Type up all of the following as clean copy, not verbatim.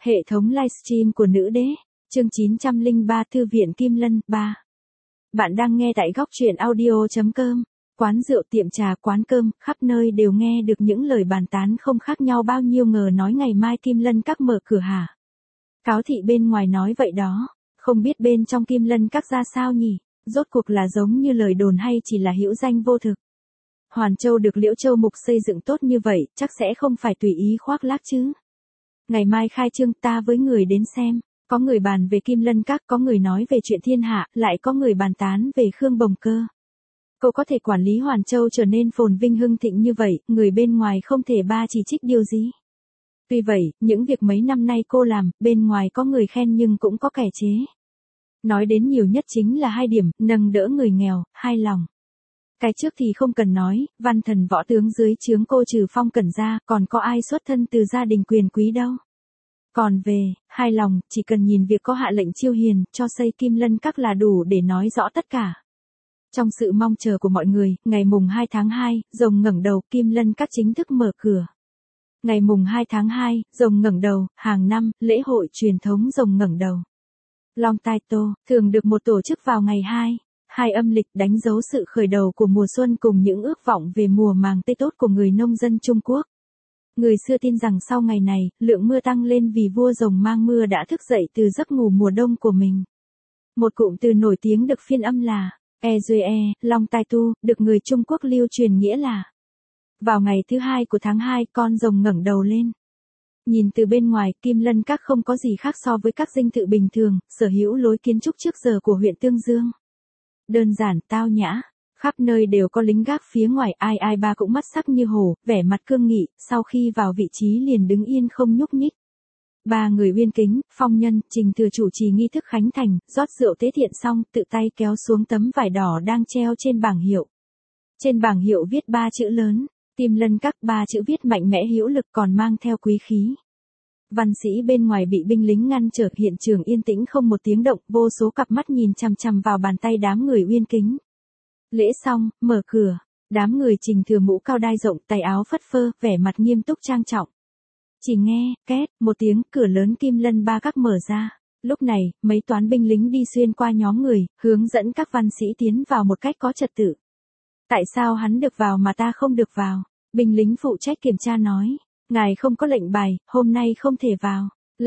Hệ thống livestream của nữ đế, chương 903 Thư viện Kim Lân 3. Bạn đang nghe tại góc truyện audio.com. Quán rượu, tiệm trà, quán cơm, khắp nơi đều nghe được những lời bàn tán không khác nhau bao nhiêu. Ngờ nói ngày mai Kim Lân Các mở cửa hả? Cáo thị bên ngoài nói vậy đó, không biết bên trong Kim Lân Các ra sao nhỉ? Rốt cuộc là giống như lời đồn hay chỉ là hữu danh vô thực? Hoàn Châu được Liễu Châu Mục xây dựng tốt như vậy, chắc sẽ không phải tùy ý khoác lác chứ. Ngày mai khai trương, ta với người đến xem. Có người bàn về Kim Lân Các, có người nói về chuyện thiên hạ, lại có người bàn tán về Khương Bồng Cơ. Cô có thể quản lý Hoàn Châu trở nên phồn vinh hưng thịnh như vậy, người bên ngoài không thể chỉ trích điều gì. Tuy vậy, những việc mấy năm nay cô làm, bên ngoài có người khen nhưng cũng có kẻ chế. Nói đến nhiều nhất chính là 2 điểm, nâng đỡ người nghèo, hài lòng. Cái trước thì không cần nói, văn thần võ tướng dưới trướng cô trừ Phong Cẩn ra, còn có ai xuất thân từ gia đình quyền quý đâu. Còn về, hài lòng, chỉ cần nhìn việc có hạ lệnh chiêu hiền, cho xây Kim Lân Các là đủ để nói rõ tất cả. Trong sự mong chờ của mọi người, ngày mùng 2 tháng 2, rồng ngẩng đầu, Kim Lân Các chính thức mở cửa. Ngày mùng 2 tháng 2, rồng ngẩng đầu, hàng năm, lễ hội truyền thống rồng ngẩng đầu. Long Tai Tô, thường được một tổ chức vào ngày 2 âm lịch, đánh dấu sự khởi đầu của mùa xuân cùng những ước vọng về mùa màng tươi tốt của người nông dân Trung Quốc. Người xưa tin rằng sau ngày này, lượng mưa tăng lên vì vua rồng mang mưa đã thức dậy từ giấc ngủ mùa đông của mình. Một cụm từ nổi tiếng được phiên âm là Ezue, Long Tai Tu, được người Trung Quốc lưu truyền nghĩa là vào ngày thứ 2 của tháng 2, con rồng ngẩng đầu lên. Nhìn từ bên ngoài, Kim Lân Các không có gì khác so với các dinh thự bình thường, sở hữu lối kiến trúc trước giờ của huyện Tương Dương. Đơn giản, tao nhã, khắp nơi đều có lính gác phía ngoài, ai ba cũng mắt sắc như hổ, vẻ mặt cương nghị, sau khi vào vị trí liền đứng yên không nhúc nhích. 3 người Uyên Kính, Phong Nhân, Trình Thừa chủ trì nghi thức khánh thành, rót rượu tế thiện xong, tự tay kéo xuống tấm vải đỏ đang treo trên bảng hiệu. Trên bảng hiệu viết 3 chữ lớn, Kim Lân Các, 3 chữ viết mạnh mẽ hữu lực còn mang theo quý khí. Văn sĩ bên ngoài bị binh lính ngăn trở, hiện trường yên tĩnh không một tiếng động, vô số cặp mắt nhìn chằm chằm vào bàn tay đám người Uyên Kính. Lễ xong, mở cửa, đám người Trình Thừa mũ cao đai rộng, tay áo phất phơ, vẻ mặt nghiêm túc trang trọng. Chỉ nghe, két, một tiếng, cửa lớn Kim Lân Các mở ra. Lúc này, mấy toán binh lính đi xuyên qua nhóm người, hướng dẫn các văn sĩ tiến vào một cách có trật tự. Tại sao hắn được vào mà ta không được vào? Binh lính phụ trách kiểm tra nói. Ngài không có lệnh bài, hôm nay không thể vào.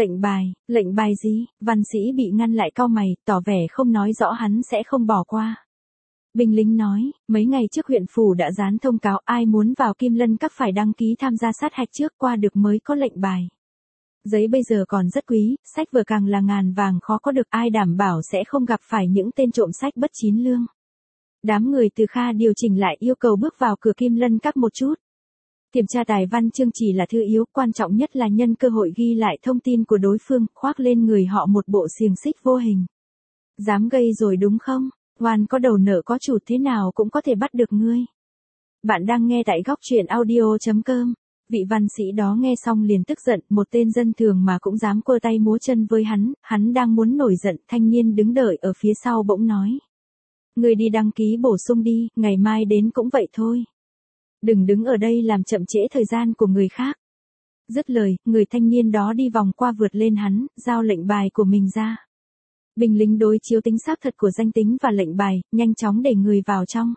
Lệnh bài gì? Văn sĩ bị ngăn lại cau mày, tỏ vẻ không nói rõ hắn sẽ không bỏ qua. Binh lính nói, mấy ngày trước huyện phủ đã dán thông cáo ai muốn vào Kim Lân Các phải đăng ký tham gia sát hạch trước qua được mới có lệnh bài. Giấy bây giờ còn rất quý, sách vở càng là ngàn vàng khó có được, ai đảm bảo sẽ không gặp phải những tên trộm sách bất chín lương. Đám người từ Kha điều chỉnh lại yêu cầu bước vào cửa Kim Lân Các một chút. Kiểm tra tài văn chương chỉ là thứ yếu, quan trọng nhất là nhân cơ hội ghi lại thông tin của đối phương, khoác lên người họ một bộ xiềng xích vô hình. Dám gây rồi đúng không? Oan có đầu nợ có chủ, thế nào cũng có thể bắt được ngươi. Bạn đang nghe tại góc truyện audio.com. Vị văn sĩ đó nghe xong liền tức giận, một tên dân thường mà cũng dám quơ tay múa chân với hắn đang muốn nổi giận, thanh niên đứng đợi ở phía sau bỗng nói. Ngươi đi đăng ký bổ sung đi, ngày mai đến cũng vậy thôi. Đừng đứng ở đây làm chậm trễ thời gian của người khác. Dứt lời, người thanh niên đó đi vòng qua vượt lên hắn, giao lệnh bài của mình ra. Binh lính đối chiếu tính xác thật của danh tính và lệnh bài, nhanh chóng để người vào trong.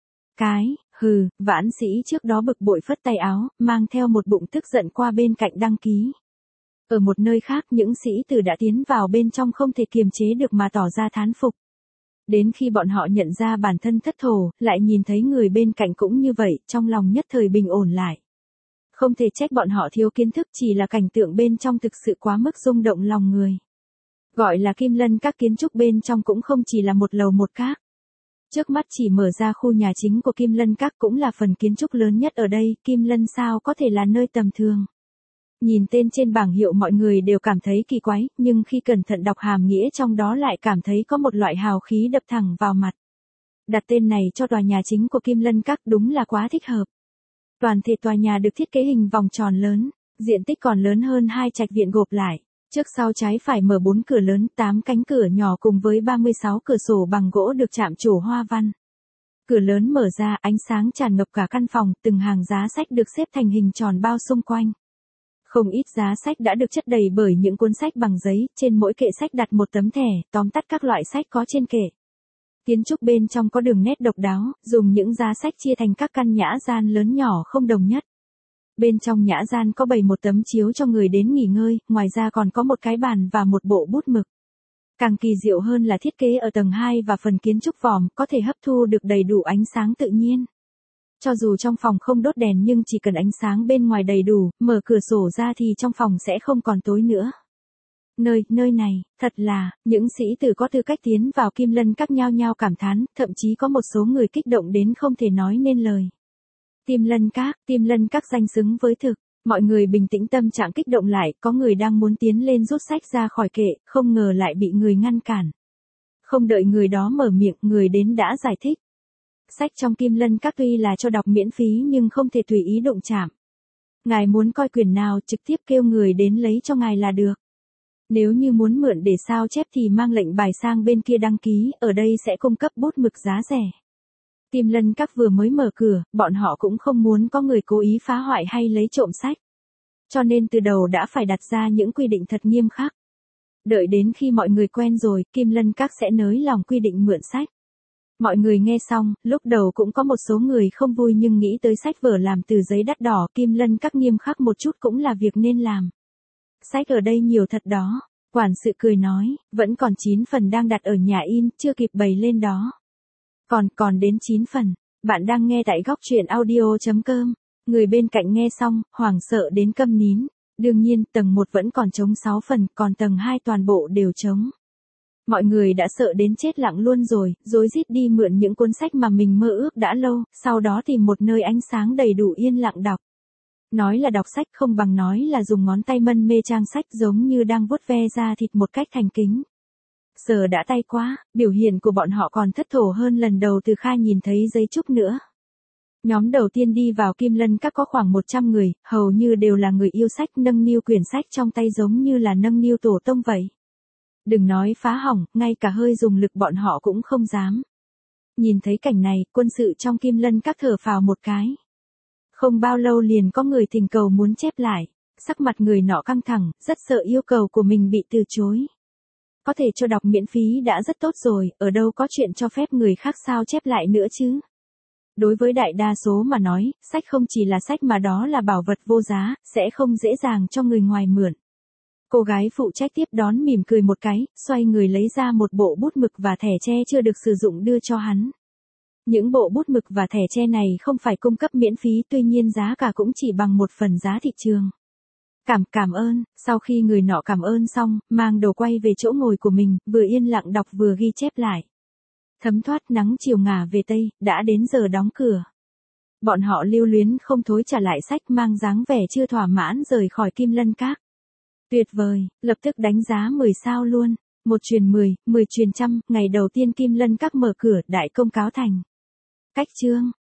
Vãn sĩ trước đó bực bội phất tay áo, mang theo một bụng tức giận qua bên cạnh đăng ký. Ở một nơi khác, những sĩ tử đã tiến vào bên trong không thể kiềm chế được mà tỏ ra thán phục. Đến khi bọn họ nhận ra bản thân thất thố, lại nhìn thấy người bên cạnh cũng như vậy, trong lòng nhất thời bình ổn lại. Không thể trách bọn họ thiếu kiến thức, chỉ là cảnh tượng bên trong thực sự quá mức rung động lòng người. Gọi là Kim Lân Các, kiến trúc bên trong cũng không chỉ là một lầu một các. Trước mắt chỉ mở ra khu nhà chính của Kim Lân Các cũng là phần kiến trúc lớn nhất ở đây, Kim Lân sao có thể là nơi tầm thường. Nhìn tên trên bảng hiệu mọi người đều cảm thấy kỳ quái, nhưng khi cẩn thận đọc hàm nghĩa trong đó lại cảm thấy có một loại hào khí đập thẳng vào mặt. Đặt tên này cho tòa nhà chính của Kim Lân Các đúng là quá thích hợp. Toàn thể tòa nhà được thiết kế hình vòng tròn lớn, diện tích còn lớn hơn 2 trạch viện gộp lại. Trước sau trái phải mở 4 cửa lớn, 8 cánh cửa nhỏ cùng với 36 cửa sổ bằng gỗ được chạm trổ hoa văn. Cửa lớn mở ra, ánh sáng tràn ngập cả căn phòng, từng hàng giá sách được xếp thành hình tròn bao xung quanh. Không ít giá sách đã được chất đầy bởi những cuốn sách bằng giấy, trên mỗi kệ sách đặt một tấm thẻ, tóm tắt các loại sách có trên kệ. Kiến trúc bên trong có đường nét độc đáo, dùng những giá sách chia thành các căn nhã gian lớn nhỏ không đồng nhất. Bên trong nhã gian có bày một tấm chiếu cho người đến nghỉ ngơi, ngoài ra còn có một cái bàn và một bộ bút mực. Càng kỳ diệu hơn là thiết kế ở tầng 2 và phần kiến trúc vòm có thể hấp thu được đầy đủ ánh sáng tự nhiên. Cho dù trong phòng không đốt đèn nhưng chỉ cần ánh sáng bên ngoài đầy đủ, mở cửa sổ ra thì trong phòng sẽ không còn tối nữa. Nơi này, thật là, những sĩ tử có tư cách tiến vào Kim Lân Các nhao nhao cảm thán, thậm chí có một số người kích động đến không thể nói nên lời. Kim Lân Các danh xứng với thực. Mọi người bình tĩnh tâm trạng kích động lại, có người đang muốn tiến lên rút sách ra khỏi kệ, không ngờ lại bị người ngăn cản. Không đợi người đó mở miệng, người đến đã giải thích. Sách trong Kim Lân Các tuy là cho đọc miễn phí nhưng không thể tùy ý đụng chạm. Ngài muốn coi quyển nào trực tiếp kêu người đến lấy cho ngài là được. Nếu như muốn mượn để sao chép thì mang lệnh bài sang bên kia đăng ký, ở đây sẽ cung cấp bút mực giá rẻ. Kim Lân Các vừa mới mở cửa, bọn họ cũng không muốn có người cố ý phá hoại hay lấy trộm sách. Cho nên từ đầu đã phải đặt ra những quy định thật nghiêm khắc. Đợi đến khi mọi người quen rồi, Kim Lân Các sẽ nới lòng quy định mượn sách. Mọi người nghe xong, lúc đầu cũng có một số người không vui nhưng nghĩ tới sách vở làm từ giấy đắt đỏ, Kim Lân Các nghiêm khắc một chút cũng là việc nên làm. Sách ở đây nhiều thật đó. Quản sự cười nói, vẫn còn 9 phần đang đặt ở nhà in, chưa kịp bày lên đó. Còn đến 9 phần. Bạn đang nghe tại góc truyện audio.com. Người bên cạnh nghe xong, hoảng sợ đến câm nín. Đương nhiên, tầng 1 vẫn còn trống 6 phần, còn tầng 2 toàn bộ đều trống. Mọi người đã sợ đến chết lặng luôn rồi, rối rít đi mượn những cuốn sách mà mình mơ ước đã lâu, sau đó tìm một nơi ánh sáng đầy đủ yên lặng đọc. Nói là đọc sách không bằng nói là dùng ngón tay mân mê trang sách giống như đang vuốt ve da thịt một cách thành kính. Sờ đã tay quá, biểu hiện của bọn họ còn thất thểu hơn lần đầu từ khai nhìn thấy giấy trúc nữa. Nhóm đầu tiên đi vào Kim Lân Các có khoảng 100 người, hầu như đều là người yêu sách, nâng niu quyển sách trong tay giống như là nâng niu tổ tông vậy. Đừng nói phá hỏng, ngay cả hơi dùng lực bọn họ cũng không dám. Nhìn thấy cảnh này, quân sự trong Kim Lân Các thở phào một cái. Không bao lâu liền có người thỉnh cầu muốn chép lại, sắc mặt người nọ căng thẳng, rất sợ yêu cầu của mình bị từ chối. Có thể cho đọc miễn phí đã rất tốt rồi, ở đâu có chuyện cho phép người khác sao chép lại nữa chứ. Đối với đại đa số mà nói, sách không chỉ là sách mà đó là bảo vật vô giá, sẽ không dễ dàng cho người ngoài mượn. Cô gái phụ trách tiếp đón mỉm cười một cái, xoay người lấy ra một bộ bút mực và thẻ tre chưa được sử dụng đưa cho hắn. Những bộ bút mực và thẻ tre này không phải cung cấp miễn phí, tuy nhiên giá cả cũng chỉ bằng 1/10 giá thị trường. Cảm ơn, sau khi người nọ cảm ơn xong, mang đồ quay về chỗ ngồi của mình, vừa yên lặng đọc vừa ghi chép lại. Thấm thoát nắng chiều ngả về Tây, đã đến giờ đóng cửa. Bọn họ lưu luyến không thối trả lại sách, mang dáng vẻ chưa thỏa mãn rời khỏi Kim Lân Các. Tuyệt vời, lập tức đánh giá 10 sao luôn. 1 truyền 10, 10 truyền trăm, ngày đầu tiên Kim Lân Các mở cửa, đại công cáo thành. Cách chương,